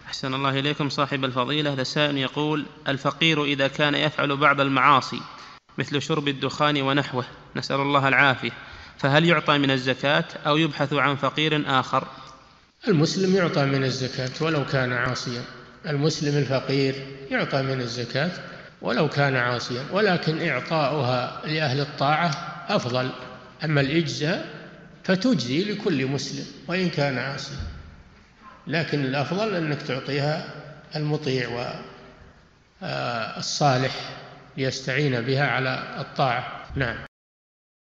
أحسن الله إليكم صاحب الفضيلة. هذا سائل يقول: الفقير إذا كان يفعل بعض المعاصي مثل شرب الدخان ونحوه، نسأل الله العافية، فهل يعطى من الزكاة أو يبحث عن فقير آخر؟ المسلم يعطى من الزكاة ولو كان عاصيا، المسلم الفقير يعطى من الزكاة ولو كان عاصيا، ولكن إعطاؤها لأهل الطاعة أفضل. أما الإجزاء فتجزي لكل مسلم وإن كان عاصيا، لكن الأفضل أنك تعطيها المطيع والصالح ليستعين بها على الطاعة. نعم.